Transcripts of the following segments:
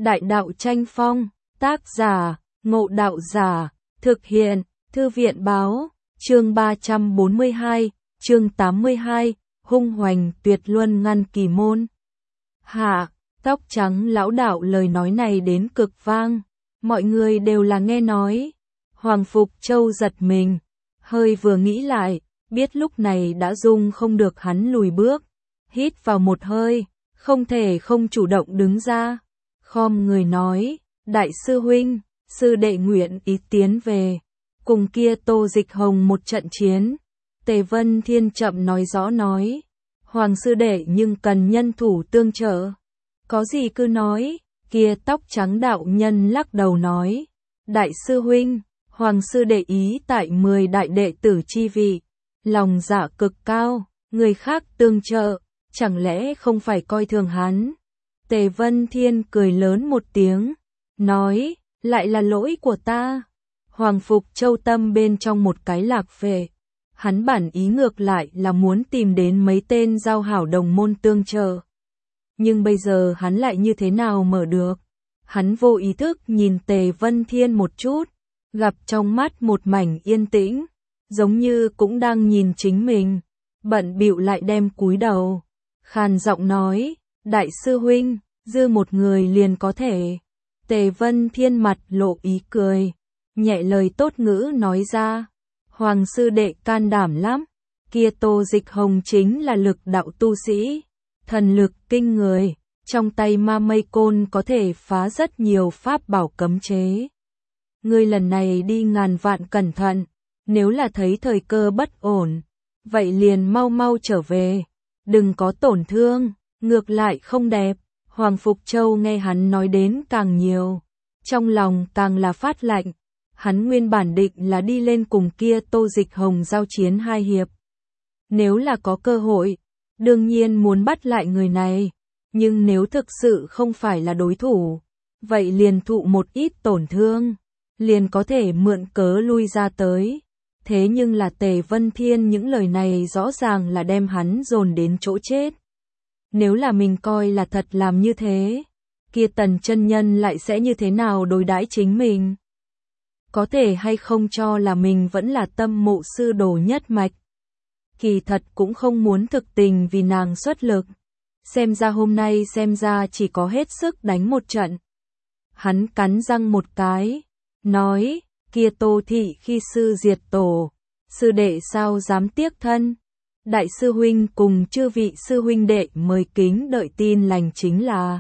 Đại đạo tranh phong, tác giả, Ngộ Đạo Giả, thực hiện, Thư viện báo, chương 342, chương 82, hung hoành tuyệt luân ngăn kỳ môn. Hạ, tóc trắng lão đạo lời nói này đến cực vang, mọi người đều là nghe nói. Hoàng Phục Châu giật mình, hơi vừa nghĩ lại, biết lúc này đã dung không được hắn lùi bước, hít vào một hơi, không thể không chủ động đứng ra, khom người nói, đại sư huynh, sư đệ nguyện ý tiến về, cùng kia Tô Dịch Hồng một trận chiến. Tề Vân Thiên chậm nói rõ nói, Hoàng sư đệ nhưng cần nhân thủ tương trợ, có gì cứ nói. Kia tóc trắng đạo nhân lắc đầu nói, đại sư huynh, Hoàng sư đệ ý tại 10 đại đệ tử chi vị, lòng dạ cực cao, người khác tương trợ, chẳng lẽ không phải coi thường hắn. Tề Vân Thiên cười lớn một tiếng, nói, lại là lỗi của ta. Hoàng Phục Châu tâm bên trong một cái lạc về, hắn bản ý ngược lại là muốn tìm đến mấy tên giao hảo đồng môn tương trợ. Nhưng bây giờ hắn lại như thế nào mở được? Hắn vô ý thức nhìn Tề Vân Thiên một chút, gặp trong mắt một mảnh yên tĩnh, giống như cũng đang nhìn chính mình, bận bịu lại đem cúi đầu, khàn giọng nói, đại sư huynh, dư một người liền có thể. Tề Vân Thiên mặt lộ ý cười, nhẹ lời tốt ngữ nói ra, Hoàng sư đệ can đảm lắm, kia Tô Dịch Hồng chính là lực đạo tu sĩ, thần lực kinh người, trong tay ma mây côn có thể phá rất nhiều pháp bảo cấm chế. Ngươi lần này đi ngàn vạn cẩn thận, nếu là thấy thời cơ bất ổn, vậy liền mau mau trở về, đừng có tổn thương, ngược lại không đẹp. Hoàng Phục Châu nghe hắn nói đến càng nhiều, trong lòng càng là phát lạnh, hắn nguyên bản định là đi lên cùng kia Tô Dịch Hồng giao chiến 2 hiệp. Nếu là có cơ hội, đương nhiên muốn bắt lại người này, nhưng nếu thực sự không phải là đối thủ, vậy liền thụ một ít tổn thương, liền có thể mượn cớ lui ra tới. Thế nhưng là Tề Vân Thiên những lời này rõ ràng là đem hắn dồn đến chỗ chết. Nếu là mình coi là thật làm như thế, kia Tần chân nhân lại sẽ như thế nào đối đãi chính mình? Có thể hay không cho là mình vẫn là tâm mộ sư đồ nhất mạch? Kỳ thật cũng không muốn thực tình vì nàng xuất lực. Xem ra hôm nay xem ra chỉ có hết sức đánh một trận. Hắn cắn răng một cái, nói, kia Tô thị khi sư diệt tổ, sư đệ sao dám tiếc thân. Đại sư huynh cùng chư vị sư huynh đệ mời kính đợi tin lành chính là.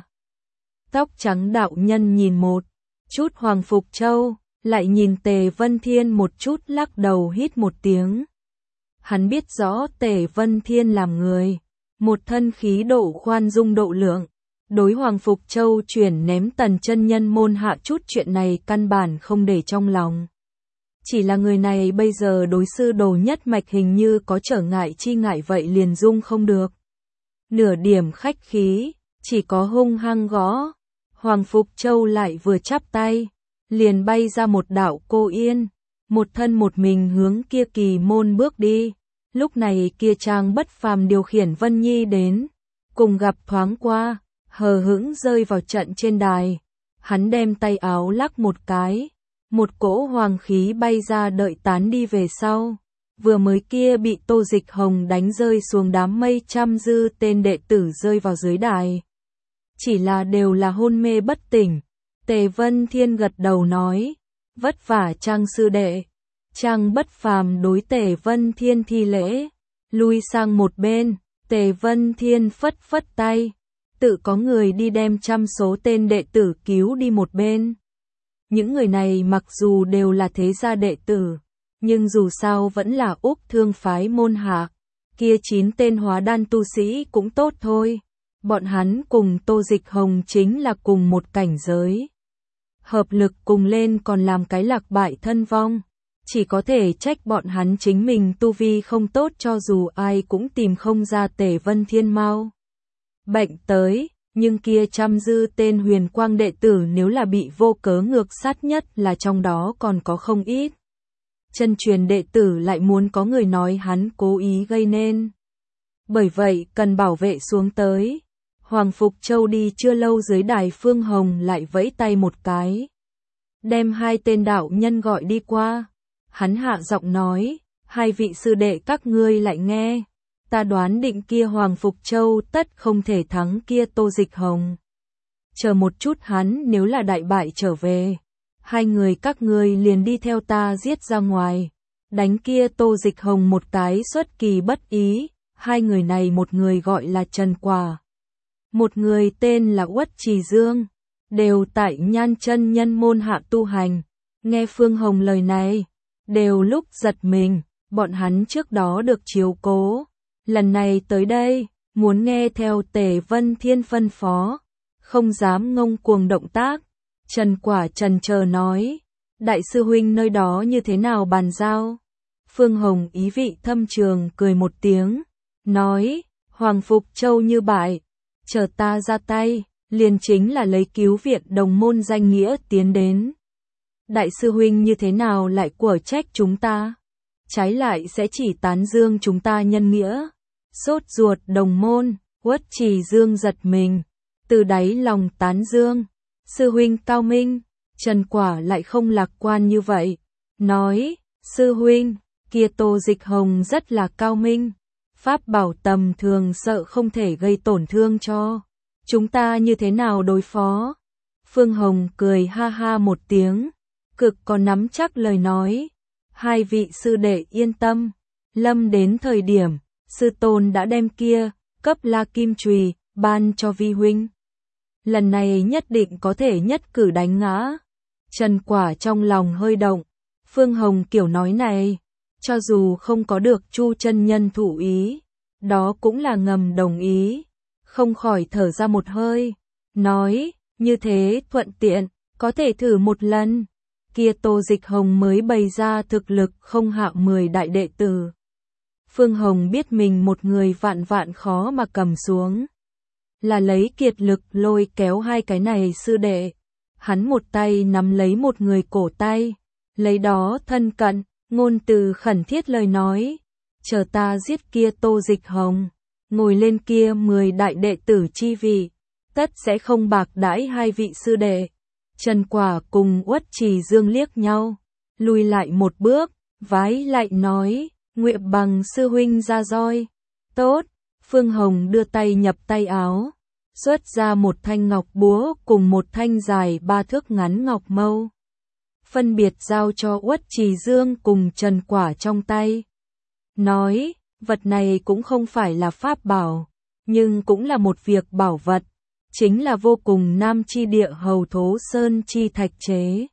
Tóc trắng đạo nhân nhìn một chút Hoàng Phục Châu, lại nhìn Tề Vân Thiên một chút lắc đầu hít một tiếng. Hắn biết rõ Tề Vân Thiên làm người, một thân khí độ khoan dung độ lượng, đối Hoàng Phục Châu chuyển ném Tần chân nhân môn hạ chút chuyện này căn bản không để trong lòng. Chỉ là người này bây giờ đối sư đồ nhất mạch hình như có trở ngại chi ngại vậy liền dung không được. Nửa điểm khách khí, chỉ có hung hăng gõ. Hoàng Phục Châu lại vừa chắp tay, liền bay ra một đạo cô yên, một thân một mình hướng kia kỳ môn bước đi. Lúc này kia Trang Bất Phàm điều khiển Vân Nhi đến, cùng gặp thoáng qua, hờ hững rơi vào trận trên đài. Hắn đem tay áo lắc một cái, một cỗ hoàng khí bay ra đợi tán đi về sau. Vừa mới kia bị Tô Dịch Hồng đánh rơi xuống đám mây trăm dư tên đệ tử rơi vào dưới đài. Chỉ là đều là hôn mê bất tỉnh. Tề Vân Thiên gật đầu nói, vất vả Trang sư đệ. Trang Bất Phàm đối Tề Vân Thiên thi lễ, lui sang một bên. Tề Vân Thiên phất phất tay, tự có người đi đem trăm số tên đệ tử cứu đi một bên. Những người này mặc dù đều là thế gia đệ tử, nhưng dù sao vẫn là Úc Thương phái môn hạ, kia 9 tên hóa đan tu sĩ cũng tốt thôi. Bọn hắn cùng Tô Dịch Hồng chính là cùng một cảnh giới. Hợp lực cùng lên còn làm cái lạc bại thân vong. Chỉ có thể trách bọn hắn chính mình tu vi không tốt cho dù ai cũng tìm không ra Tề Vân Thiên mau bệnh tới. Nhưng kia trăm dư tên huyền quang đệ tử nếu là bị vô cớ ngược sát nhất là trong đó còn có không ít. Chân truyền đệ tử lại muốn có người nói hắn cố ý gây nên. Bởi vậy cần bảo vệ xuống tới. Hoàng Phục Châu đi chưa lâu dưới đài Phương Hồng lại vẫy tay một cái. Đem hai tên đạo nhân gọi đi qua. Hắn hạ giọng nói, hai vị sư đệ các ngươi lại nghe. Ta đoán định kia Hoàng Phục Châu tất không thể thắng kia Tô Dịch Hồng. Chờ một chút hắn nếu là đại bại trở về. Hai người các ngươi liền đi theo ta giết ra ngoài. Đánh kia Tô Dịch Hồng một cái xuất kỳ bất ý. Hai người này một người gọi là Trần Quả. Một người tên là Uất Trì Dương. Đều tại Nhan Chân Nhân môn hạ tu hành. Nghe Phương Hồng lời này. Đều lúc giật mình. Bọn hắn trước đó được chiếu cố. Lần này tới đây. Muốn nghe theo Tề Vân Thiên phân phó. Không dám ngông cuồng động tác. Trần Quả trần chờ nói. Đại sư huynh nơi đó như thế nào bàn giao? Phương Hồng ý vị thâm trường cười một tiếng. Nói. Hoàng Phục Châu như bại. Chờ ta ra tay. Liền chính là lấy cứu viện đồng môn danh nghĩa tiến đến. Đại sư huynh như thế nào lại quở trách chúng ta? Trái lại sẽ chỉ tán dương chúng ta nhân nghĩa. Sốt ruột đồng môn. Uất Trì Dương giật mình. Từ đáy lòng tán dương. Sư huynh cao minh. Trần Quả lại không lạc quan như vậy. Nói. Sư huynh. Kia Tô Dịch Hồng rất là cao minh. Pháp bảo tầm thường sợ không thể gây tổn thương cho. Chúng ta như thế nào đối phó? Phương Hồng cười ha ha một tiếng. Cực có nắm chắc lời nói. Hai vị sư đệ yên tâm. Lâm đến thời điểm. Sư tôn đã đem kia. Cấp la kim chùy ban cho vi huynh. Lần này nhất định có thể nhất cử đánh ngã. Trần Quả trong lòng hơi động. Phương Hồng kiểu nói này. Cho dù không có được Chu chân nhân thủ ý. Đó cũng là ngầm đồng ý. Không khỏi thở ra một hơi. Nói. Như thế thuận tiện. Có thể thử một lần. Kia Tô Dịch Hồng mới bày ra thực lực không hạ 10 đại đệ tử. Phương Hồng biết mình một người vạn khó mà cầm xuống. Là lấy kiệt lực lôi kéo hai cái này sư đệ. Hắn một tay nắm lấy một người cổ tay. Lấy đó thân cận, ngôn từ khẩn thiết lời nói. Chờ ta giết kia Tô Dịch Hồng. Ngồi lên kia 10 đại đệ tử chi vị. Tất sẽ không bạc đãi hai vị sư đệ. Trần Quả cùng Uất Trì Dương liếc nhau. Lùi lại một bước, vái lại nói. Nguyện bằng sư huynh ra roi. Tốt. Phương Hồng đưa tay nhập tay áo. Xuất ra một thanh ngọc búa cùng một thanh dài 3 thước ngắn ngọc mâu. Phân biệt giao cho Uất Trì Dương cùng Trần Quả trong tay. Nói, vật này cũng không phải là pháp bảo, nhưng cũng là một việc bảo vật. Chính là vô cùng nam chi địa hầu thố sơn chi thạch chế.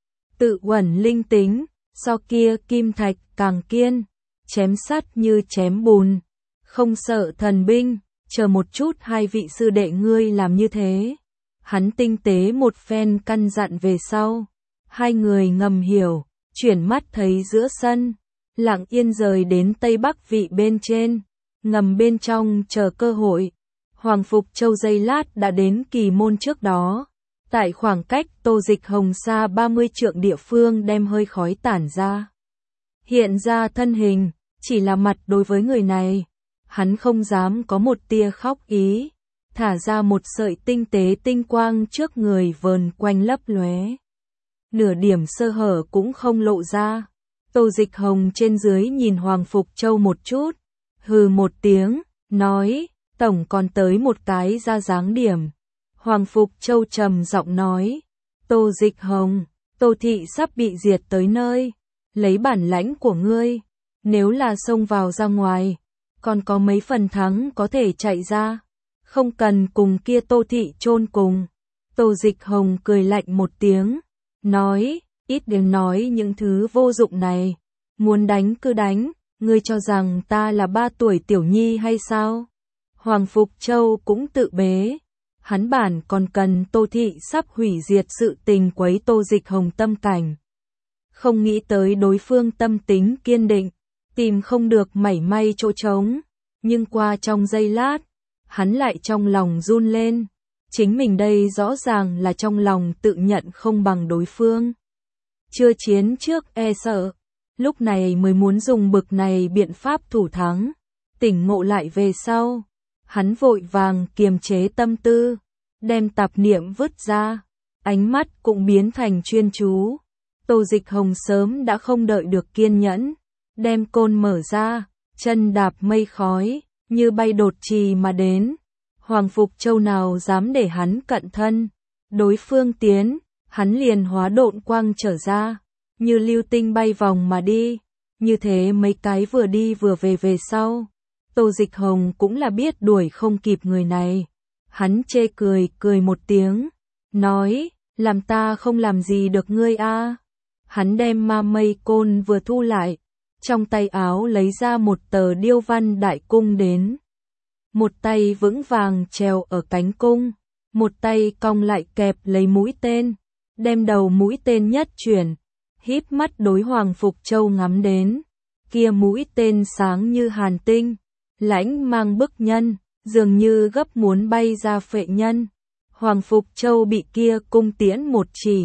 Tự uẩn linh tính, so kia kim thạch càng kiên. Chém sắt như chém bùn. Không sợ thần binh. Chờ một chút hai vị sư đệ ngươi làm như thế. Hắn tinh tế một phen căn dặn về sau. Hai người ngầm hiểu. Chuyển mắt thấy giữa sân. Lặng yên rời đến tây bắc vị bên trên. Ngầm bên trong chờ cơ hội. Hoàng Phục Châu giây lát đã đến kỳ môn trước đó. Tại khoảng cách Tô Dịch Hồng xa 30 trượng địa phương đem hơi khói tản ra. Hiện ra thân hình. Chỉ là mặt đối với người này. Hắn không dám có một tia khóc ý. Thả ra một sợi tinh tế tinh quang trước người vờn quanh lấp lóe. Nửa điểm sơ hở cũng không lộ ra. Tô Dịch Hồng trên dưới nhìn Hoàng Phục Châu một chút. Hừ một tiếng, nói, tổng còn tới một cái ra dáng điểm. Hoàng Phục Châu trầm giọng nói, Tô Dịch Hồng, Tô thị sắp bị diệt tới nơi. Lấy bản lãnh của ngươi, nếu là xông vào ra ngoài, còn có mấy phần thắng có thể chạy ra. Không cần cùng kia Tô thị chôn cùng. Tô Dịch Hồng cười lạnh một tiếng, nói, ít đừng nói những thứ vô dụng này. Muốn đánh cứ đánh, ngươi cho rằng ta là 3 tuổi tiểu nhi hay sao? Hoàng Phục Châu cũng tự bế. Hắn bản còn cần Tô thị sắp hủy diệt sự tình quấy Tô Dịch Hồng tâm cảnh. Không nghĩ tới đối phương tâm tính kiên định, tìm không được mảy may chỗ trống. Nhưng qua trong giây lát, hắn lại trong lòng run lên. Chính mình đây rõ ràng là trong lòng tự nhận không bằng đối phương. Chưa chiến trước e sợ, lúc này mới muốn dùng bực này biện pháp thủ thắng. Tỉnh ngộ lại về sau, Hắn vội vàng kiềm chế tâm tư, đem tạp niệm vứt ra, ánh mắt cũng biến thành chuyên chú. Tô Dịch Hồng sớm đã không đợi được kiên nhẫn, đem côn mở ra, chân đạp mây khói, như bay đột trì mà đến. Hoàng Phục Châu nào dám để hắn cận thân, đối phương tiến, hắn liền hóa độn quang trở ra, như lưu tinh bay vòng mà đi. Như thế mấy cái vừa đi vừa về sau, Tô Dịch Hồng cũng là biết đuổi không kịp người này. Hắn chê cười một tiếng, nói, làm ta không làm gì được ngươi a. Hắn đem ma mây côn vừa thu lại, trong tay áo lấy ra một tờ điêu văn đại cung đến. Một tay vững vàng treo ở cánh cung, một tay cong lại kẹp lấy mũi tên, đem đầu mũi tên nhất chuyển, híp mắt đối Hoàng Phục Châu ngắm đến. Kia mũi tên sáng như hàn tinh, lãnh mang bức nhân, dường như gấp muốn bay ra phệ nhân. Hoàng Phục Châu bị kia cung tiễn một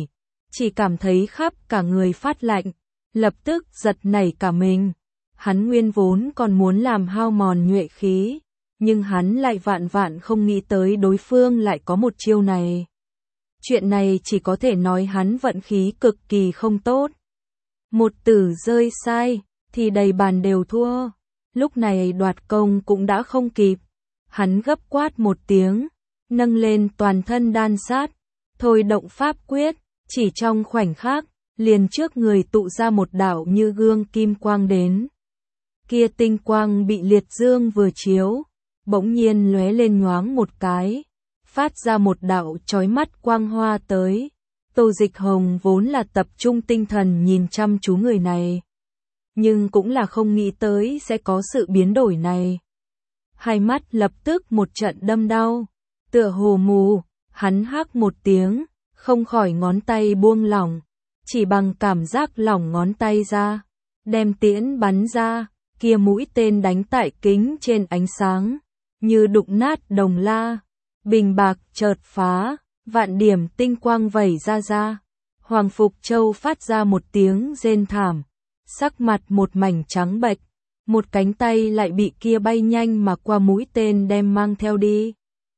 chỉ cảm thấy khắp cả người phát lạnh, lập tức giật nảy cả mình. Hắn nguyên vốn còn muốn làm hao mòn nhuệ khí, nhưng hắn lại vạn vạn không nghĩ tới đối phương lại có một chiêu này. Chuyện này chỉ có thể nói hắn vận khí cực kỳ không tốt. Một tử rơi sai, thì đầy bàn đều thua. Lúc này đoạt công cũng đã không kịp. Hắn gấp quát một tiếng, nâng lên toàn thân đan sát, thôi động pháp quyết, chỉ trong khoảnh khắc, liền trước người tụ ra một đạo như gương kim quang đến. Kia tinh quang bị liệt dương vừa chiếu, bỗng nhiên lóe lên nhoáng một cái, phát ra một đạo chói mắt quang hoa tới. Tô Dịch Hồng vốn là tập trung tinh thần nhìn chăm chú người này, nhưng cũng là không nghĩ tới sẽ có sự biến đổi này. Hai mắt lập tức một trận đâm đau, tựa hồ mù, hắn hắc một tiếng, không khỏi ngón tay buông lỏng, chỉ bằng cảm giác lỏng ngón tay ra, đem tiễn bắn ra, kia mũi tên đánh tại kính trên ánh sáng, như đụng nát đồng la, bình bạc chợt phá, vạn điểm tinh quang vẩy ra. Hoàng Phục Châu phát ra một tiếng rên thảm, sắc mặt một mảnh trắng bệch, một cánh tay lại bị kia bay nhanh mà qua mũi tên đem mang theo đi,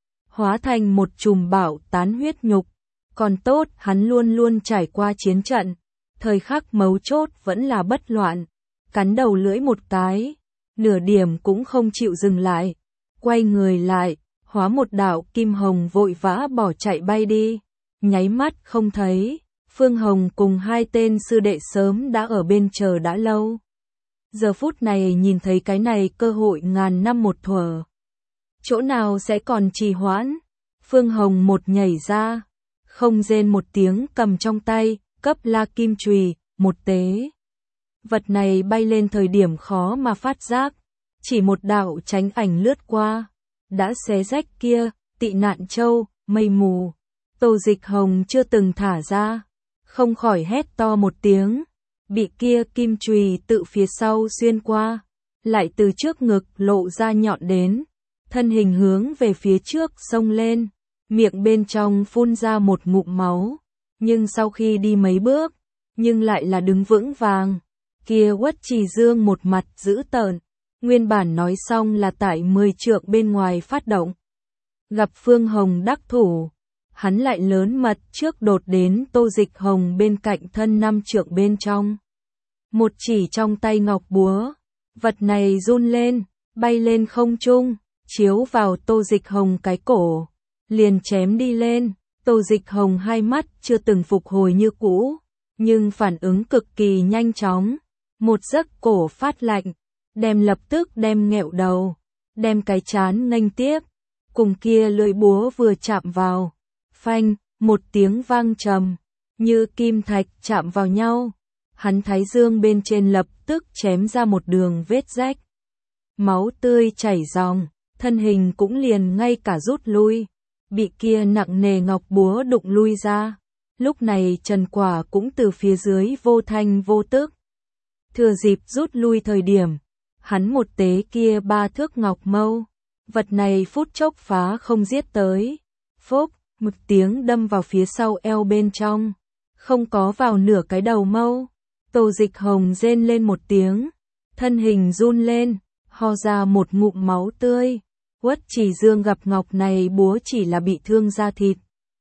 hóa thành một chùm bão tán huyết nhục. Còn tốt hắn luôn luôn trải qua chiến trận, thời khắc mấu chốt vẫn là bất loạn, cắn đầu lưỡi một cái, nửa điểm cũng không chịu dừng lại, quay người lại, hóa một đạo kim hồng vội vã bỏ chạy bay đi, nháy mắt không thấy. Phương Hồng cùng hai tên sư đệ sớm đã ở bên chờ đã lâu. Giờ phút này nhìn thấy cái này cơ hội ngàn năm một thuở, chỗ nào sẽ còn trì hoãn. Phương Hồng một nhảy ra, không rên một tiếng cầm trong tay, cấp la kim chùy, một tế. Vật này bay lên thời điểm khó mà phát giác, chỉ một đạo chánh ảnh lướt qua, đã xé rách kia, tị nạn châu, mây mù. Tô Dịch Hồng chưa từng thả ra, không khỏi hét to một tiếng, bị kia kim chùy tự phía sau xuyên qua, lại từ trước ngực lộ ra nhọn đến, thân hình hướng về phía trước xông lên, miệng bên trong phun ra một ngụm máu, nhưng sau khi đi mấy bước, nhưng lại là đứng vững vàng. Kia Uất Trì Dương một mặt dữ tợn, nguyên bản nói xong là tại 10 trượng bên ngoài phát động. Gặp Phương Hồng đắc thủ, hắn lại lớn mật trước đột đến Tô Dịch Hồng bên cạnh thân 5 trượng bên trong. Một chỉ trong tay ngọc búa, vật này run lên, bay lên không trung, chiếu vào Tô Dịch Hồng cái cổ, liền chém đi lên. Tô Dịch Hồng hai mắt chưa từng phục hồi như cũ, nhưng phản ứng cực kỳ nhanh chóng, một giấc cổ phát lạnh, lập tức đem nghẹo đầu, đem cái chán nghênh tiếp, cùng kia lưỡi búa vừa chạm vào, phanh, một tiếng vang trầm, như kim thạch chạm vào nhau, hắn thái dương bên trên lập tức chém ra một đường vết rách, máu tươi chảy ròng, thân hình cũng liền ngay cả rút lui, bị kia nặng nề ngọc búa đụng lui ra. Lúc này Trần Quả cũng từ phía dưới vô thanh vô tức, thừa dịp rút lui thời điểm, hắn một tế kia 3 thước ngọc mâu, vật này phút chốc phá không giết tới, phốc, một tiếng đâm vào phía sau eo bên trong, không có vào nửa cái đầu mâu. Tô Dịch Hồng rên lên một tiếng, thân hình run lên, ho ra một ngụm máu tươi, Uất Trì Dương gặp ngọc này búa chỉ là bị thương da thịt.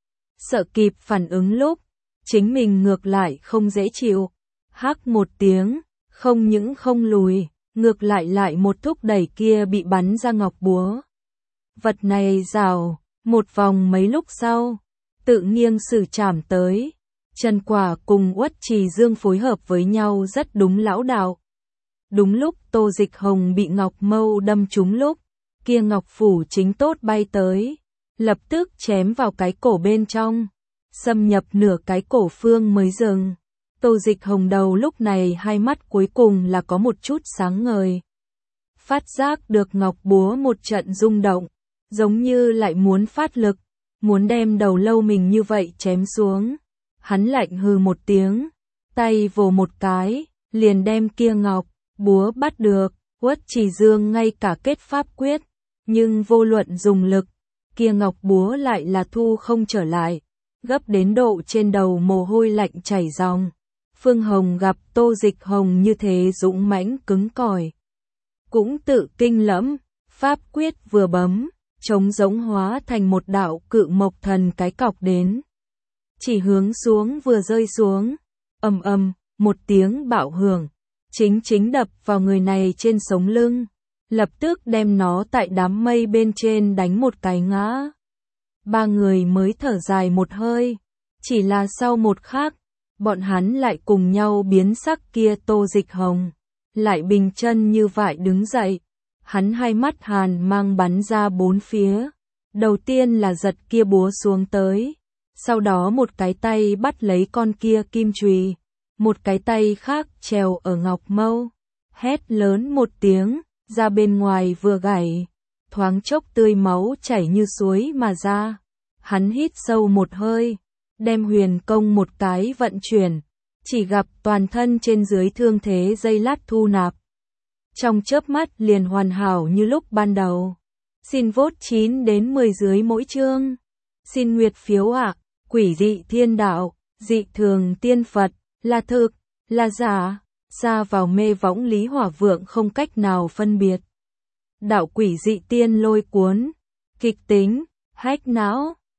Sợ kịp phản ứng lúc, chính mình ngược lại không dễ chịu. Hắc một tiếng, không những không lùi, ngược lại một thúc đẩy kia bị bắn ra ngọc búa. Vật này rào, một vòng mấy lúc sau, tự nghiêng sử chảm tới. Trần Quả cùng Uất Trì Dương phối hợp với nhau rất đúng lão đạo. Đúng lúc Tô Dịch Hồng bị ngọc mâu đâm trúng lúc, kia ngọc phủ chính tốt bay tới, lập tức chém vào cái cổ bên trong, xâm nhập nửa cái cổ phương mới dừng. Tô Dịch Hồng đầu lúc này hai mắt cuối cùng là có một chút sáng ngời. Phát giác được ngọc búa một trận rung động, giống như lại muốn phát lực, muốn đem đầu lâu mình như vậy chém xuống. Hắn lạnh hừ một tiếng, tay vồ một cái, liền đem kia ngọc búa bắt được. Uất Trì Dương ngay cả kết pháp quyết, nhưng vô luận dùng lực, kia ngọc búa lại là thu không trở lại, gấp đến độ trên đầu mồ hôi lạnh chảy ròng. Phương Hồng gặp Tô Dịch Hồng như thế dũng mãnh cứng cỏi, cũng tự kinh lẫm, pháp quyết vừa bấm, trống rỗng hóa thành một đạo cự mộc thần cái cọc đến. Chỉ hướng xuống vừa rơi xuống, ầm ầm, một tiếng bạo hưởng, chính đập vào người này trên sống lưng, lập tức đem nó tại đám mây bên trên đánh một cái ngã. Ba người mới thở dài một hơi, chỉ là sau một khắc, bọn hắn lại cùng nhau biến sắc. Kia Tô Dịch Hồng lại bình chân như vậy đứng dậy, hắn hai mắt hàn mang bắn ra bốn phía, đầu tiên là giật kia búa xuống tới, sau đó một cái tay bắt lấy con kia kim chùy, một cái tay khác trèo ở ngọc mâu, hét lớn một tiếng, ra bên ngoài vừa gảy, thoáng chốc tươi máu chảy như suối mà ra. Hắn hít sâu một hơi, đem huyền công một cái vận chuyển, chỉ gặp toàn thân trên dưới thương thế giây lát thu nạp. Trong chớp mắt liền hoàn hảo như lúc ban đầu. Xin vote 9 đến 10 dưới mỗi chương. Xin nguyệt phiếu ạ. Quỷ dị thiên đạo, dị thường tiên Phật, là thực, là giả, xa vào mê võng Lý Hỏa Vượng không cách nào phân biệt. Đạo quỷ dị tiên lôi cuốn, kịch tính, hách não.